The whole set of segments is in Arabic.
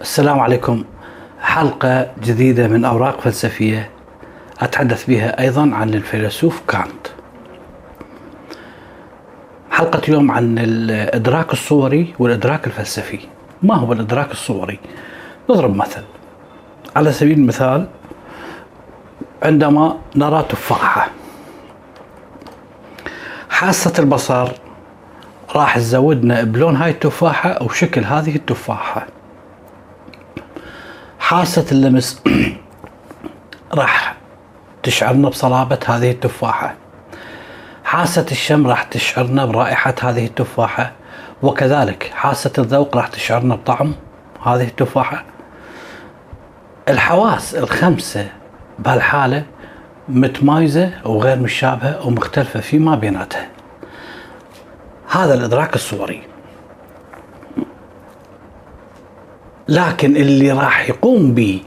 السلام عليكم. حلقة جديدة من أوراق فلسفية أتحدث بها أيضا عن الفيلسوف كانت. حلقة اليوم عن الإدراك الصوري والإدراك الفلسفي. ما هو الإدراك الصوري؟ نضرب مثل. على سبيل المثال، عندما نرى تفاحة، حاسة البصر راح تزودنا بلون هاي التفاحة أو شكل هذه التفاحة. حاسة اللمس راح تشعرنا بصلابة هذه التفاحة. حاسة الشم راح تشعرنا برائحة هذه التفاحة، وكذلك حاسة الذوق راح تشعرنا بطعم هذه التفاحة. الحواس الخمسة بهالحالة متمايزة وغير مشابهة ومختلفة فيما بيناتها. هذا الإدراك الصوري. لكن اللي راح يقوم به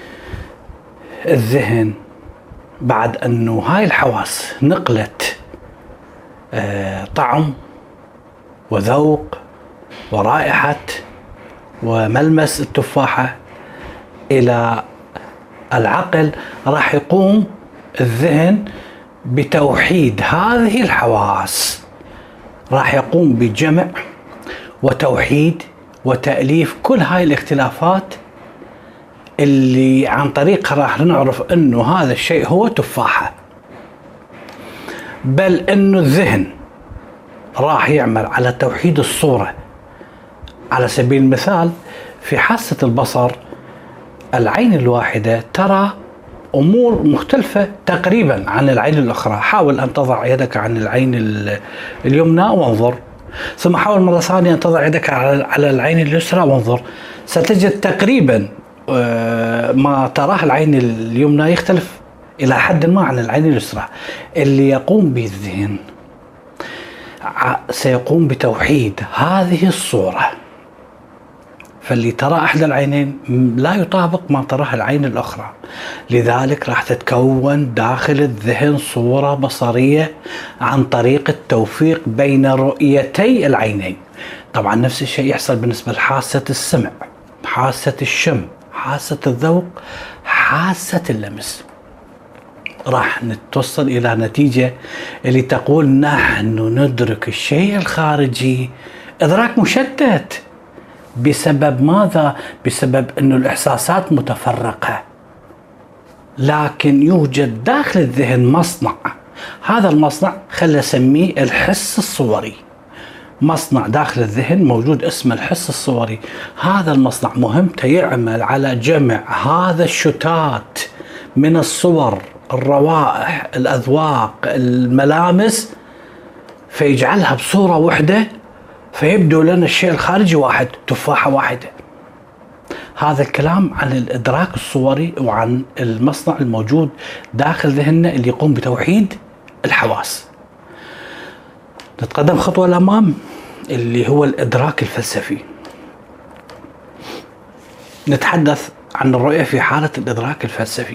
الذهن بعد أنه هاي الحواس نقلت طعم وذوق ورائحة وملمس التفاحة إلى العقل، راح يقوم الذهن بتوحيد هذه الحواس، راح يقوم بجمع وتوحيد وتأليف كل هاي الاختلافات اللي عن طريقها راح نعرف انه هذا الشيء هو تفاحة. بل انه الذهن راح يعمل على توحيد الصورة. على سبيل المثال، في حاسة البصر العين الواحدة ترى أمور مختلفة تقريبا عن العين الأخرى. حاول أن تضع يدك عن العين اليمنى وانظر، ثم حاول مرة ثانية أن تضع يدك على العين اليسرى وانظر. ستجد تقريبا ما تراه العين اليمنى يختلف إلى حد ما عن العين اليسرى. اللي يقوم به الذهن سيقوم بتوحيد هذه الصورة، فاللي ترى أحد العينين لا يطابق ما تراه العين الأخرى. لذلك راح تتكون داخل الذهن صورة بصرية عن طريق التوفيق بين رؤيتي العينين. طبعا نفس الشيء يحصل بالنسبة لحاسة السمع، حاسة الشم، حاسة الذوق، حاسة اللمس. راح نتوصل إلى نتيجة اللي تقول نحن ندرك الشيء الخارجي إدراك مشتت. بسبب ماذا؟ بسبب أن الإحساسات متفرقة، لكن يوجد داخل الذهن مصنع. هذا المصنع خلي نسميه الحس الصوري. مصنع داخل الذهن موجود اسمه الحس الصوري. هذا المصنع مهمته يعمل على جمع هذا الشتات من الصور، الروائح، الأذواق، الملامس، فيجعلها بصورة واحدة، فيبدو لنا الشيء الخارجي واحد، تفاحة واحدة. هذا الكلام عن الإدراك الصوري وعن المصنع الموجود داخل ذهننا اللي يقوم بتوحيد الحواس. نتقدم خطوة للأمام اللي هو الإدراك الفلسفي. نتحدث عن الرؤية في حالة الإدراك الفلسفي.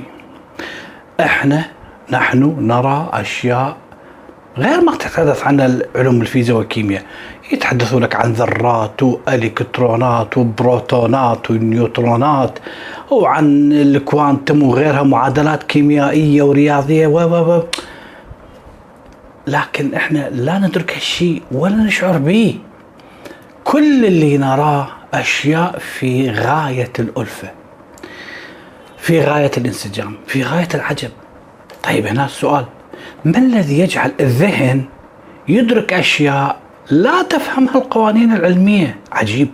نحن نرى أشياء غير ما تتحدث عن العلوم الفيزياء والكيمياء. يتحدثوا لك عن ذرات والكترونات وبروتونات ونيوترونات وعن الكوانتم وغيرها، معادلات كيميائية ورياضية لكن احنا لا ندرك هالشيء ولا نشعر به. كل اللي نراه أشياء في غاية الألفة، في غاية الانسجام، في غاية العجب. طيب هنا السؤال، ما الذي يجعل الذهن يدرك أشياء لا تفهمها القوانين العلمية؟ عجيب.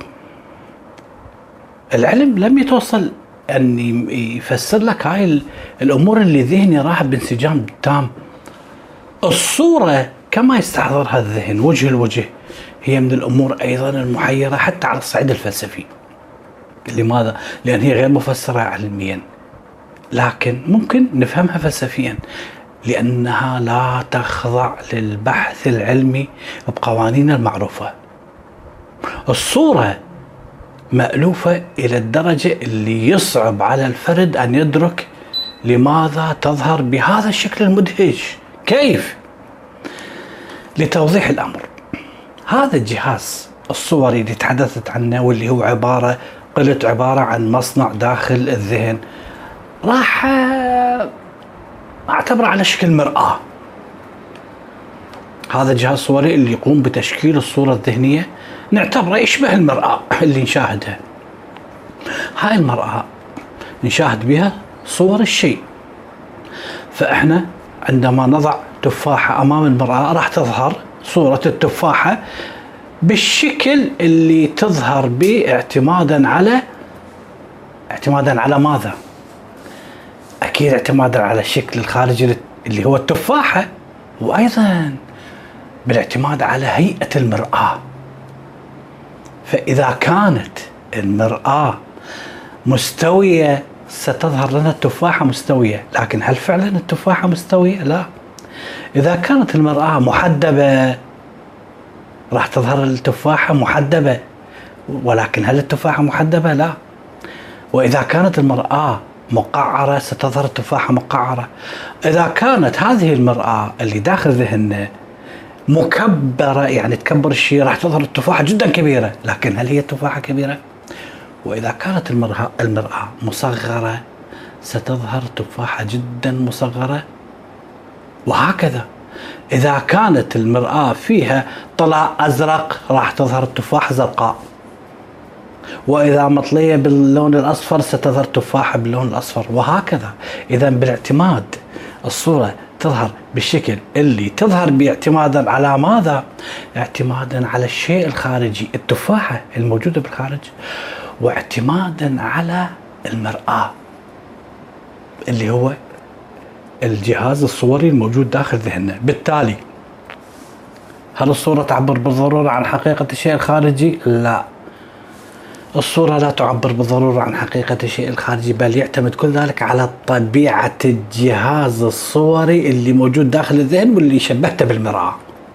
العلم لم يتوصل أن يفسر لك هاي الأمور اللي الذهن يراها بانسجام تام. الصورة كما يستحضرها الذهن وجه لوجه هي من الأمور أيضا المحيرة حتى على الصعيد الفلسفي. لماذا؟ لأن هي غير مفسرة علميا، لكن ممكن نفهمها فلسفيا، لأنها لا تخضع للبحث العلمي بقوانين المعروفة. الصورة مألوفة إلى الدرجة اللي يصعب على الفرد أن يدرك لماذا تظهر بهذا الشكل المدهش. كيف؟ لتوضيح الأمر، هذا الجهاز الصوري اللي تحدثت عنه واللي هو عبارة قلت عبارة عن مصنع داخل الذهن، راح اعتبره على شكل مرآة. هذا الجهاز الصوري اللي يقوم بتشكيل الصورة الذهنية نعتبره يشبه المرآة اللي نشاهدها. هاي المرآة نشاهد بها صور الشيء. فإحنا عندما نضع تفاحة أمام المرآة راح تظهر صورة التفاحة بالشكل اللي تظهر به اعتمادا على ماذا؟ أكيد اعتمادا على الشكل الخارجي اللي هو التفاحة، وأيضا بالاعتماد على هيئة المرآة. فإذا كانت المرآة مستوية ستظهر لنا التفاحة مستوية، لكن هل فعلا التفاحة مستوية؟ لا. إذا كانت المرآة محدبة راح تظهر التفاحة محدبة، ولكن هل التفاحة محدبة؟ لا. وإذا كانت المرآة مقعرة ستظهر التفاحة مقعرة. إذا كانت هذه المرآة اللي داخل ذهننا مكبرة، يعني تكبر الشيء، راح تظهر التفاحة جدا كبيرة، لكن هل هي التفاحة كبيرة؟ وإذا كانت المرآة مصغرة ستظهر تفاحة جدا مصغرة، وهكذا. إذا كانت المرآة فيها طلاء أزرق راح تظهر التفاحة زرقاء، وإذا مطلية باللون الأصفر ستظهر تفاحة باللون الأصفر، وهكذا. إذا بالاعتماد الصورة تظهر بالشكل اللي تظهر باعتمادا على ماذا؟ اعتمادا على الشيء الخارجي، التفاحة الموجودة بالخارج، واعتمادا على المرآة اللي هو الجهاز الصوري الموجود داخل ذهننا. بالتالي هل الصورة تعبر بالضرورة عن حقيقة الشيء الخارجي؟ لا، الصورة لا تعبر بالضرورة عن حقيقة الشيء الخارجي، بل يعتمد كل ذلك على طبيعة الجهاز الصوري اللي موجود داخل الذهن واللي شبهته بالمرآة.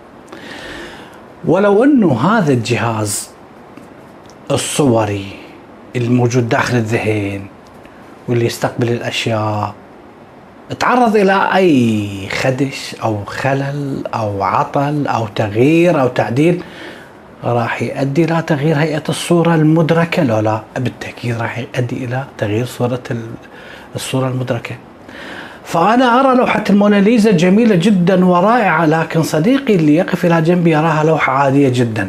ولو أنه هذا الجهاز الصوري الموجود داخل الذهن واللي يستقبل الأشياء تعرض إلى أي خدش أو خلل أو عطل أو تغيير أو تعديل، راح يؤدي إلى تغيير هيئة الصورة المدركة. لا، بالتأكيد راح يؤدي إلى تغيير الصورة المدركة. فأنا أرى لوحة الموناليزا جميلة جدا ورائعة، لكن صديقي اللي يقف إلى جنبي يراها لوحة عادية جدا.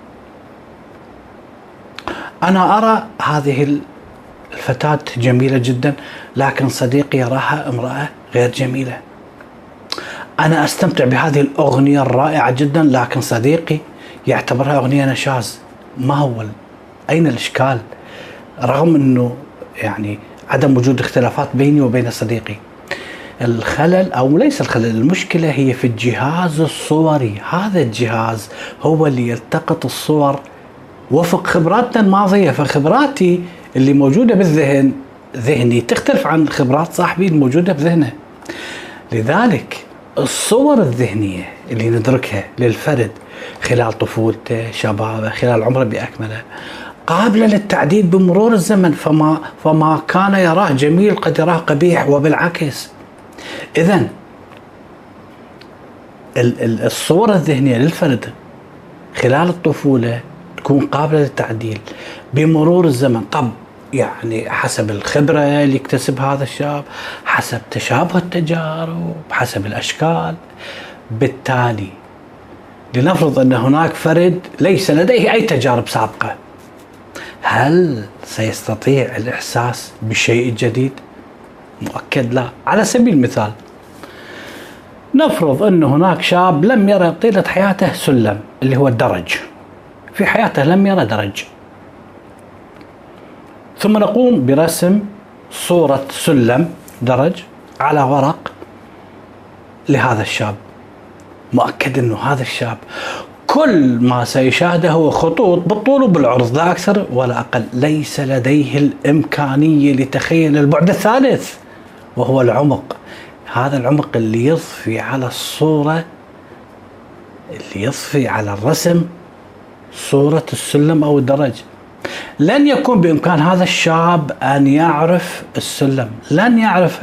أنا أرى هذه الفتاة جميلة جدا، لكن صديقي يراها امرأة غير جميلة. أنا أستمتع بهذه الأغنية الرائعة جدا، لكن صديقي يعتبرها أغنية نشاز. ما هو أين الإشكال؟ رغم أنه يعني عدم وجود اختلافات بيني وبين صديقي، الخلل أو ليس الخلل، المشكلة هي في الجهاز الصوري. هذا الجهاز هو اللي يلتقط الصور وفق خبراتنا الماضية. فخبراتي اللي موجودة بالذهن ذهني تختلف عن خبرات صاحبي الموجودة بذهنه. لذلك الصور الذهنية اللي ندركها للفرد خلال طفولته، شبابه، خلال عمره بأكمله، قابلة للتعديل بمرور الزمن. فما كان يراه جميل قد يراه قبيح، وبالعكس. إذن الصور الذهنية للفرد خلال الطفولة تكون قابلة للتعديل بمرور الزمن. طب يعني حسب الخبرة اللي يكتسب هذا الشاب، حسب تشابه التجارب، حسب الأشكال. بالتالي لنفرض أن هناك فرد ليس لديه أي تجارب سابقة، هل سيستطيع الإحساس بالشيء الجديد؟ مؤكد لا. على سبيل المثال، نفرض أن هناك شاب لم يرى طيلة حياته سلم اللي هو الدرج، في حياته لم يرى درج، ثم نقوم برسم صورة سلم درج على ورق لهذا الشاب. مؤكد أنه هذا الشاب كل ما سيشاهده هو خطوط بالطول وبالعرض، لا أكثر ولا أقل. ليس لديه الإمكانية لتخيل البعد الثالث، وهو العمق. هذا العمق اللي يضفي على الصورة، اللي يضفي على الرسم صورة السلم أو الدرج. لن يكون بإمكان هذا الشاب أن يعرف السلم، لن يعرفه.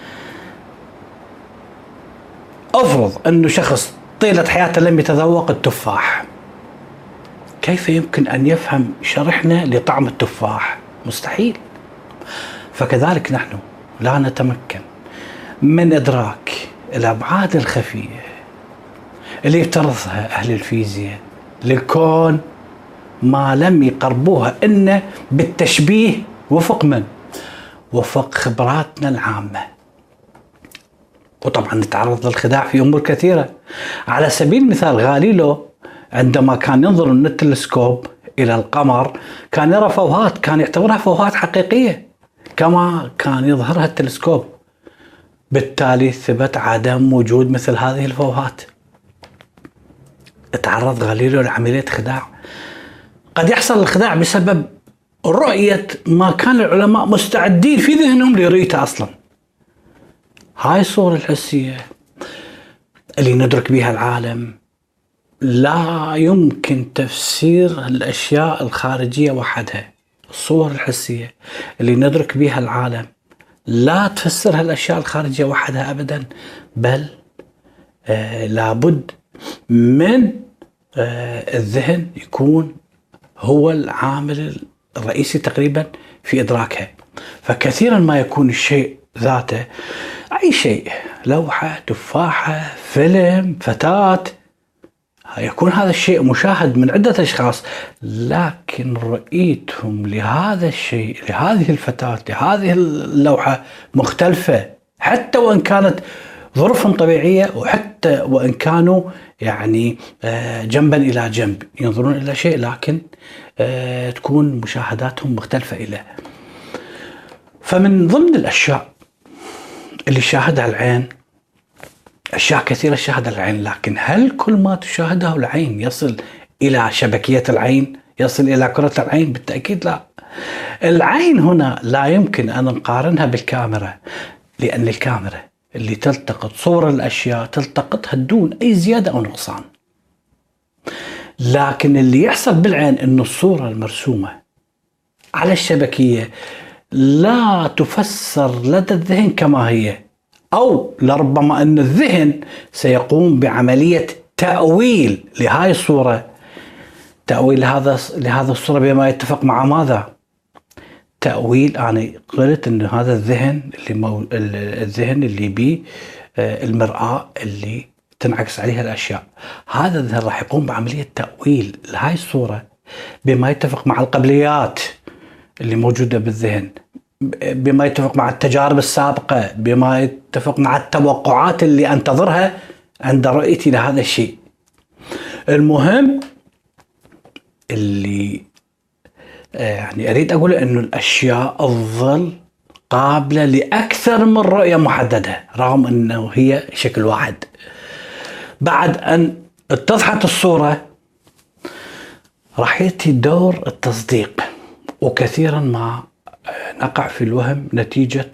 أفرض أنه شخص طيلة حياته لم يتذوق التفاح، كيف يمكن أن يفهم شرحنا لطعم التفاح؟ مستحيل. فكذلك نحن لا نتمكن من إدراك الأبعاد الخفية اللي يفترضها أهل الفيزياء للكون ما لم يقربوها إن بالتشبيه وفق من؟ وفق خبراتنا العامة. وطبعا نتعرض للخداع في أمور كثيرة. على سبيل المثال غاليليو عندما كان ينظر من التلسكوب إلى القمر كان يرى فوهات، كان يعتبرها فوهات حقيقية كما كان يظهرها التلسكوب، بالتالي ثبت عدم وجود مثل هذه الفوهات. تعرض غاليليو لعملية خداع. قد يحصل الخداع بسبب رؤية ما كان العلماء مستعدين في ذهنهم لرؤيته أصلا. هاي الصورة الحسية اللي ندرك بها العالم لا يمكن تفسير الأشياء الخارجية وحدها. الصور الحسية اللي ندرك بها العالم لا تفسرها الأشياء الخارجية وحدها أبدا، بل لابد من الذهن يكون هو العامل الرئيسي تقريبا في إدراكها. فكثيرا ما يكون الشيء ذاته، أي شيء، لوحة، تفاحة، فيلم، فتاة، يكون هذا الشيء مشاهد من عدة أشخاص، لكن رؤيتهم لهذا الشيء، لهذه الفتاة، لهذه اللوحة مختلفة، حتى وإن كانت ظروفهم طبيعية، وحتى وإن كانوا يعني جنبا إلى جنب ينظرون إلى شيء، لكن تكون مشاهداتهم مختلفة إليه. فمن ضمن الأشياء اللي شاهدها العين أشياء كثيرة شاهدها العين، لكن هل كل ما تشاهده العين يصل إلى شبكية العين، يصل إلى كرة العين؟ بالتأكيد لا. العين هنا لا يمكن أن نقارنها بالكاميرا، لأن الكاميرا اللي تلتقط صور الأشياء تلتقطها دون أي زيادة أو نقصان. لكن اللي يحصل بالعين أن الصورة المرسومة على الشبكية لا تفسر لدى الذهن كما هي، أو لربما أن الذهن سيقوم بعملية تأويل لهاي الصورة، تأويل لهذا الصورة بما يتفق مع ماذا؟ تأويل. أنا قلت أن هذا الذهن اللي بيه المرآة اللي تنعكس عليها الأشياء، هذا الذهن راح يقوم بعملية تأويل لهاي الصورة بما يتفق مع القبليات اللي موجودة بالذهن، بما يتفق مع التجارب السابقة، بما يتفق مع التوقعات اللي أنتظرها عند رؤيتي لهذا الشيء. المهم اللي يعني أريد أقول أنه الأشياء تظل قابلة لأكثر من رؤية محددة، رغم أنه هي شكل واحد. بعد أن اتضحت الصورة راح يأتي دور التصديق، وكثيرا ما نقع في الوهم نتيجة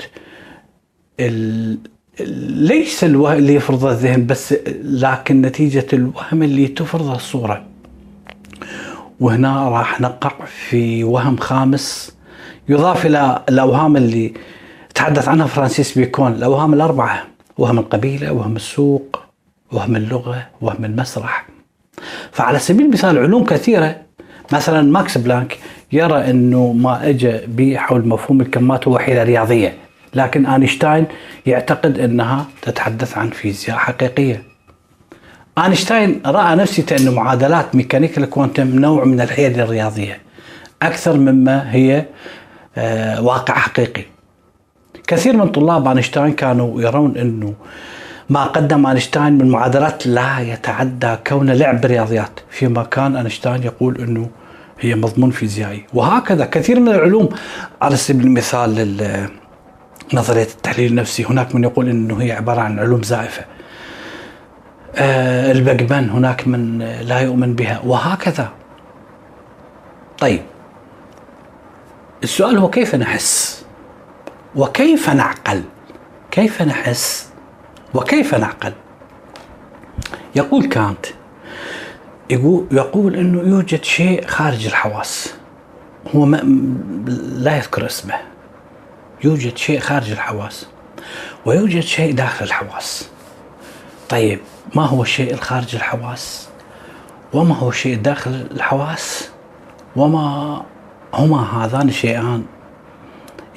ليس الوهم اللي يفرضه الذهن بس، لكن نتيجة الوهم اللي تفرضه الصورة. وهنا راح نقع في وهم خامس يضاف إلى الأوهام اللي تحدث عنها فرانسيس بيكون، الأوهام الأربعة: وهم القبيلة، وهم السوق، وهم اللغة، وهم المسرح. فعلى سبيل المثال علوم كثيرة، مثلا ماكس بلانك يرى أنه ما أجى به حول مفهوم الكمات هو حيلة رياضية، لكن أينشتاين يعتقد أنها تتحدث عن فيزياء حقيقية. أينشتاين رأى نفسه أن معادلات ميكانيكا الكوانتم نوع من الحيل الرياضية أكثر مما هي واقع حقيقي. كثير من طلاب أينشتاين كانوا يرون أنه ما قدم أينشتاين من معادلات لا يتعدى كون لعب برياضيات، فيما كان أينشتاين يقول أنه هي مضمون فيزيائي. وهكذا كثير من العلوم، على سبيل المثال نظرية التحليل النفسي، هناك من يقول أنه هي عبارة عن علوم زائفة. البيج هناك من لا يؤمن بها، وهكذا. طيب السؤال هو كيف نحس وكيف نعقل؟ كيف نحس وكيف نعقل؟ يقول كانت، يقول أنه يوجد شيء خارج الحواس، هو لا يذكر اسمه. يوجد شيء خارج الحواس ويوجد شيء داخل الحواس. طيب ما هو الشيء الخارج الحواس وما هو الشيء داخل الحواس وما هما هذان الشيئان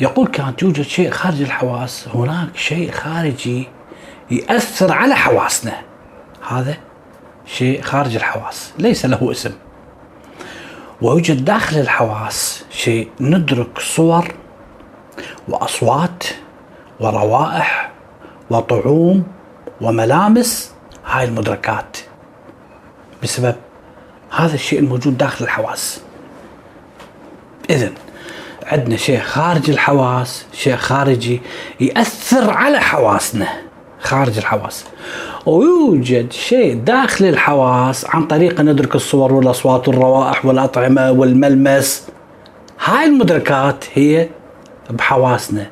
يقول كانت يوجد شيء خارج الحواس، هناك شيء خارجي يأثر على حواسنا، هذا شيء خارج الحواس ليس له اسم. ويوجد داخل الحواس شيء ندرك صور وأصوات وروائح وطعوم وملامس، هاي المدركات بسبب هذا الشيء الموجود داخل الحواس. إذن عندنا شيء خارج الحواس، شيء خارجي يأثر على حواسنا خارج الحواس، ويوجد شيء داخل الحواس عن طريق ندرك الصور والأصوات والروائح والأطعمة والملمس. هاي المدركات هي بحواسنا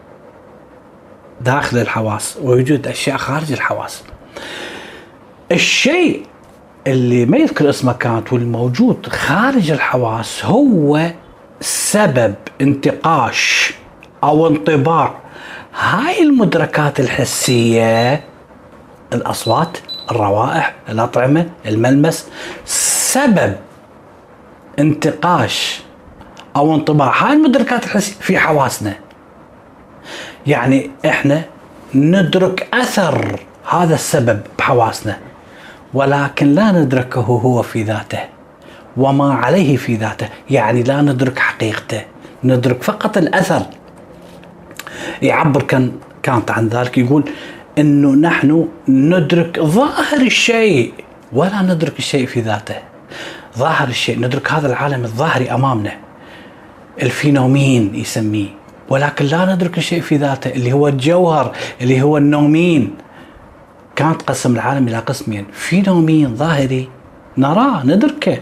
داخل الحواس، ويوجد أشياء خارج الحواس. الشيء اللي ما يذكر اسمه كانت والموجود خارج الحواس هو سبب انتقاش أو انطباع هاي المدركات الحسية، الأصوات، الروائح، الأطعمة، الملمس، سبب انتقاش أو انطباع هاي المدركات الحسية في حواسنا. يعني إحنا ندرك أثر هذا السبب بحواسنا، ولكن لا ندركه هو في ذاته وما عليه في ذاته، يعني لا ندرك حقيقته، ندرك فقط الأثر. يعبر كانت عن ذلك، يقول إنه نحن ندرك ظاهر الشيء ولا ندرك الشيء في ذاته. ظاهر الشيء ندرك هذا العالم الظاهري أمامنا، الفينومين يسميه، ولكن لا ندرك الشيء في ذاته اللي هو الجوهر، اللي هو النومين. كانت قسم العالم إلى قسمين، فينومين ظاهري نراه ندركه،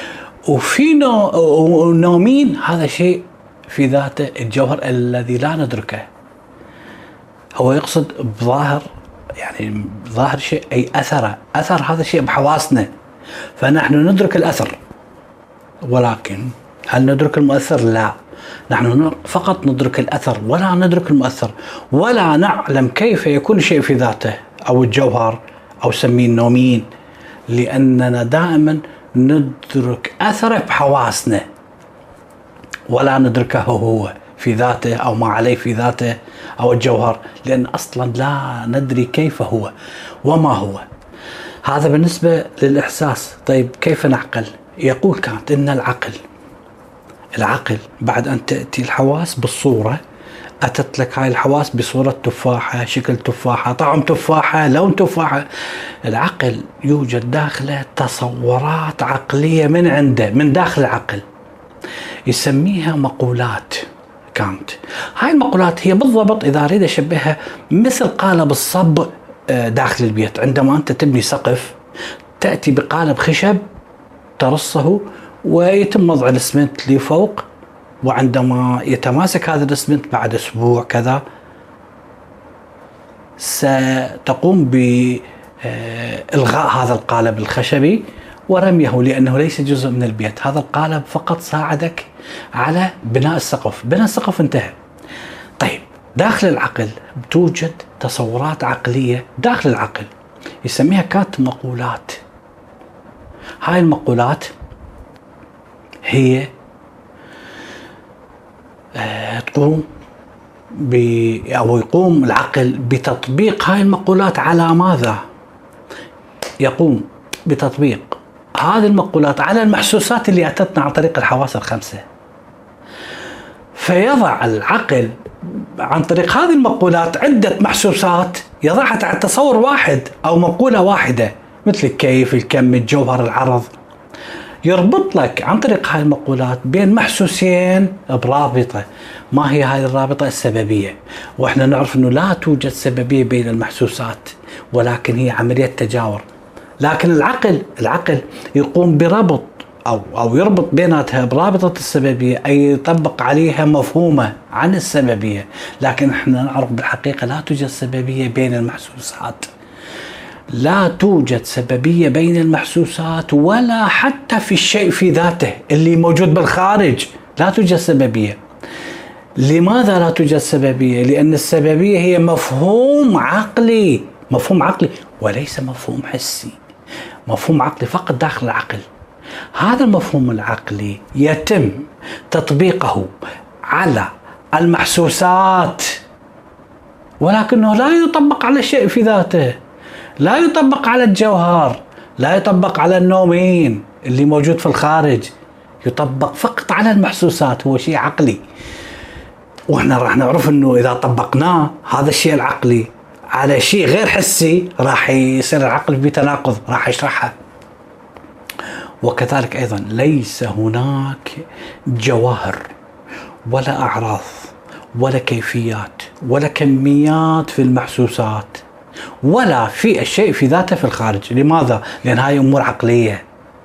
ونومين هذا شيء في ذاته الجوهر الذي لا ندركه. هو يقصد بظاهر يعني ظاهر شيء أي أثر هذا الشيء بحواسنا، فنحن ندرك الأثر، ولكن هل ندرك المؤثر؟ لا، نحن فقط ندرك الأثر ولا ندرك المؤثر، ولا نعلم كيف يكون شيء في ذاته أو الجوهر أو سميه النومين، لأننا دائما ندرك أثره بحواسنا ولا ندركه هو في ذاته أو ما عليه في ذاته أو الجوهر، لأن أصلا لا ندري كيف هو وما هو. هذا بالنسبة للإحساس. طيب كيف نعقل؟ يقول كانت إن العقل بعد أن تأتي الحواس بالصورة، أتت لك هاي الحواس بصورة تفاحة، شكل تفاحة، طعم تفاحة، لون تفاحة. العقل يوجد داخله تصورات عقلية من عنده، من داخل العقل، يسميها مقولات. كانت هاي المقولات هي بالضبط إذا أريد أشبهها مثل قالب الصب داخل البيت. عندما أنت تبني سقف تأتي بقالب خشب ترصه ويتم وضع الإسمنت اللي فوق، وعندما يتماسك هذا الإسمنت بعد أسبوع كذا ستقوم بإلغاء هذا القالب الخشبي ورميه، لأنه ليس جزء من البيت. هذا القالب فقط ساعدك على بناء السقف، بناء السقف انتهى. طيب داخل العقل توجد تصورات عقلية داخل العقل يسميها كانت مقولات. هاي المقولات هي تقوم أو يقوم العقل بتطبيق هاي المقولات على ماذا؟ يقوم بتطبيق هذه المقولات على المحسوسات اللي أتتنا عن طريق الحواس الخمسة. فيضع العقل عن طريق هذه المقولات عدة محسوسات يضعها تحت تصور واحد أو مقولة واحدة، مثل الكيف، الكم، الجوهر، العرض. يربط لك عن طريق هاي المقولات بين محسوسين برابطة. ما هي هاي الرابطة؟ السببية. وإحنا نعرف أنه لا توجد سببية بين المحسوسات، ولكن هي عملية تجاور. لكن العقل يقوم بربط أو يربط بيناتها برابطة السببية، أي يطبق عليها مفهومة عن السببية. لكن إحنا نعرف بالحقيقة لا توجد سببية بين المحسوسات، لا توجد سببية بين المحسوسات ولا حتى في الشيء في ذاته اللي موجود بالخارج، لا توجد سببية. لماذا لا توجد سببية؟ لأن السببية هي مفهوم عقلي وليس مفهوم حسي، مفهوم عقلي فقط داخل العقل. هذا المفهوم العقلي يتم تطبيقه على المحسوسات، ولكنه لا يطبق على الشيء في ذاته، لا يطبق على الجوهر، لا يطبق على النومين اللي موجود في الخارج، يطبق فقط على المحسوسات. هو شيء عقلي، واحنا راح نعرف انه اذا طبقناه هذا الشيء العقلي على شيء غير حسي راح يصير العقل بتناقض، راح يشرحها. وكذلك ايضا ليس هناك جواهر ولا اعراض ولا كيفيات ولا كميات في المحسوسات ولا في الشيء في ذاته في الخارج. لماذا؟ لأن هاي أمور عقلية.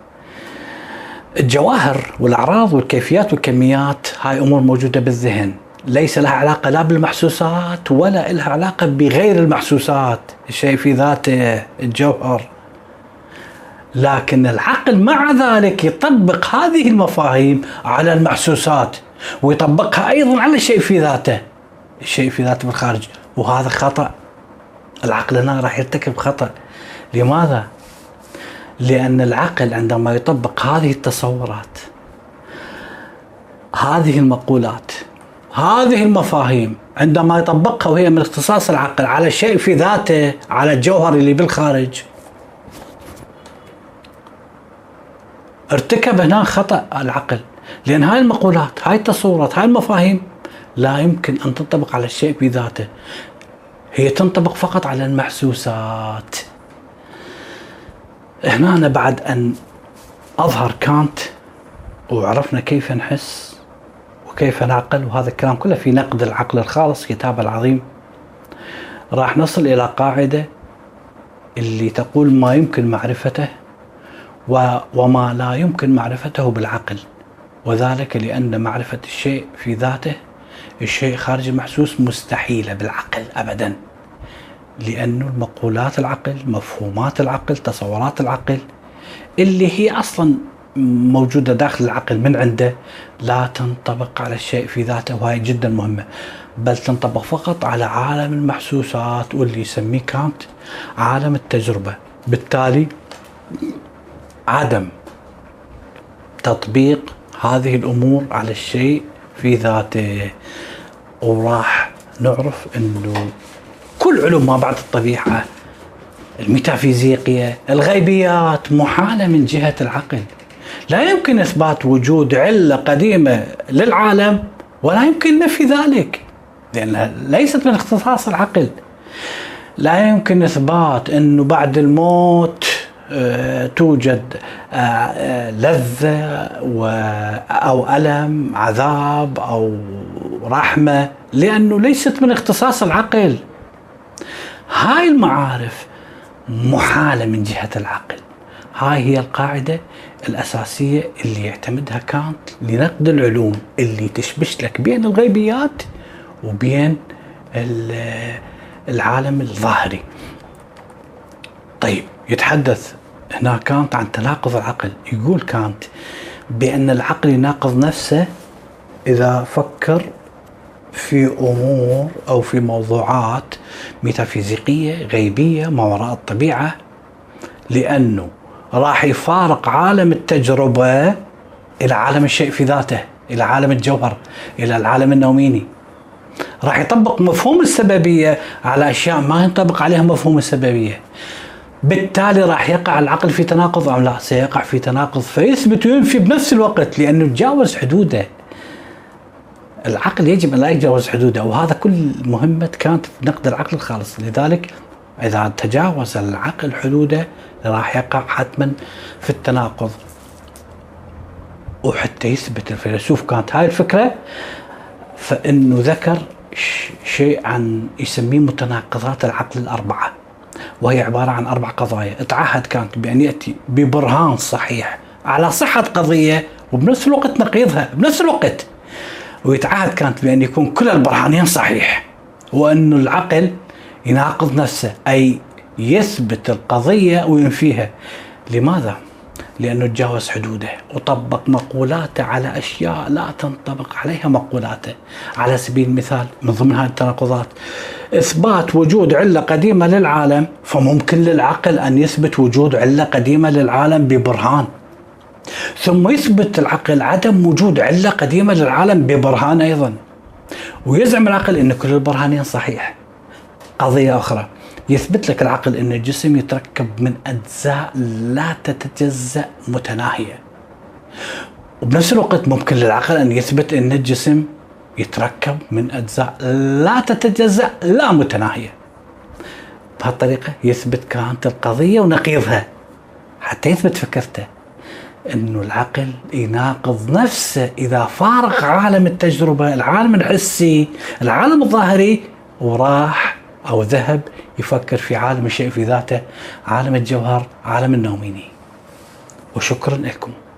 الجواهر والأعراض والكيفيات والكميات هاي أمور موجودة بالذهن، ليس لها علاقة لا بالمحسوسات ولا لها علاقة بغير المحسوسات، الشيء في ذاته الجوهر. لكن العقل مع ذلك يطبق هذه المفاهيم على المحسوسات، ويطبقها أيضا على الشيء في ذاته، الشيء في ذاته بالخارج، وهذا خطأ. العقل هنا راح يرتكب خطأ. لماذا؟ لأن العقل عندما يطبق هذه التصورات، هذه المقولات، هذه المفاهيم، عندما يطبقها وهي من اختصاص العقل على الشيء في ذاته، على الجوهر اللي بالخارج، ارتكب هنا خطأ العقل. لأن هاي المقولات، هاي التصورات، هاي المفاهيم لا يمكن أن تنطبق على الشيء في ذاته، هي تنطبق فقط على المحسوسات. هنا بعد أن أظهر كانت وعرفنا كيف نحس وكيف نعقل، وهذا الكلام كله في نقد العقل الخالص كتابه العظيم، راح نصل إلى قاعدة اللي تقول ما يمكن معرفته وما لا يمكن معرفته بالعقل، وذلك لأن معرفة الشيء في ذاته، الشيء خارج المحسوس، مستحيلة بالعقل أبدا. لأن مقولات العقل، مفهومات العقل، تصورات العقل اللي هي أصلا موجودة داخل العقل من عنده، لا تنطبق على الشيء في ذاته، وهي جدا مهمة، بل تنطبق فقط على عالم المحسوسات، واللي يسميه كانت عالم التجربة. بالتالي عدم تطبيق هذه الأمور على الشيء في ذاته. وراح نعرف أنه كل علوم ما بعد الطبيعة، الميتافيزيقية، الغيبيات، محالة من جهة العقل. لا يمكن إثبات وجود علة قديمة للعالم، ولا يمكن نفي ذلك لأنها ليست من اختصاص العقل. لا يمكن إثبات أنه بعد الموت توجد لذة أو ألم، عذاب أو رحمة، لأنه ليست من اختصاص العقل. هاي المعارف محالة من جهة العقل. هاي هي القاعدة الأساسية اللي يعتمدها كانت لنقد العلوم، اللي تشبش لك بين الغيبيات وبين العالم الظاهري. طيب، يتحدث هنا كانت عن تناقض العقل. يقول كانت بأن العقل يناقض نفسه إذا فكر في أمور أو في موضوعات ميتافيزيقية غيبية ما وراء الطبيعة، لأنه راح يفارق عالم التجربة إلى عالم الشيء في ذاته، إلى عالم الجوهر، إلى العالم النوميني. راح يطبق مفهوم السببية على أشياء ما ينطبق عليها مفهوم السببية. بالتالي راح يقع العقل في تناقض أم لا؟ سيقع في تناقض، فيثبت وينفي بنفس الوقت، لأنه تجاوز حدوده. العقل يجب أن لا يتجاوز حدوده، وهذا كل مهمة كانت في نقد العقل الخالص. لذلك إذا تجاوز العقل حدوده راح يقع حتما في التناقض. وحتى يثبت الفيلسوف كانت هاي الفكرة، فإنه ذكر شيء عن يسميه متناقضات العقل الأربعة، وهي عبارة عن 4 قضايا. اتعهد كانت بأن يأتي ببرهان صحيح على صحة قضية وبنفس الوقت نقيضها بنفس الوقت، ويتعهد كانت بأن يكون كل البرهانين صحيح، وأن العقل يناقض نفسه، أي يثبت القضية وينفيها. لماذا؟ لأنه تجاوز حدوده وطبق مقولاته على أشياء لا تنطبق عليها مقولاته. على سبيل المثال، من ضمن هذه التناقضات إثبات وجود علة قديمة للعالم، فممكن للعقل أن يثبت وجود علة قديمة للعالم ببرهان، ثم يثبت العقل عدم وجود علة قديمة للعالم ببرهان أيضا. ويزعم العقل ان كل البرهانين صحيح. قضية اخرى، يثبت لك العقل ان الجسم يتركب من اجزاء لا تتجزأ متناهية، وبنفس الوقت ممكن للعقل ان يثبت ان الجسم يتركب من اجزاء لا تتجزأ لا متناهية. بهالطريقة يثبت كانت القضية ونقيضها حتى يثبت فكرته، انه العقل يناقض نفسه اذا فارق عالم التجربة، العالم الحسي، العالم الظاهري، وراح او ذهب يفكر في عالم الشيء في ذاته، عالم الجوهر، عالم النوميني. وشكرا لكم.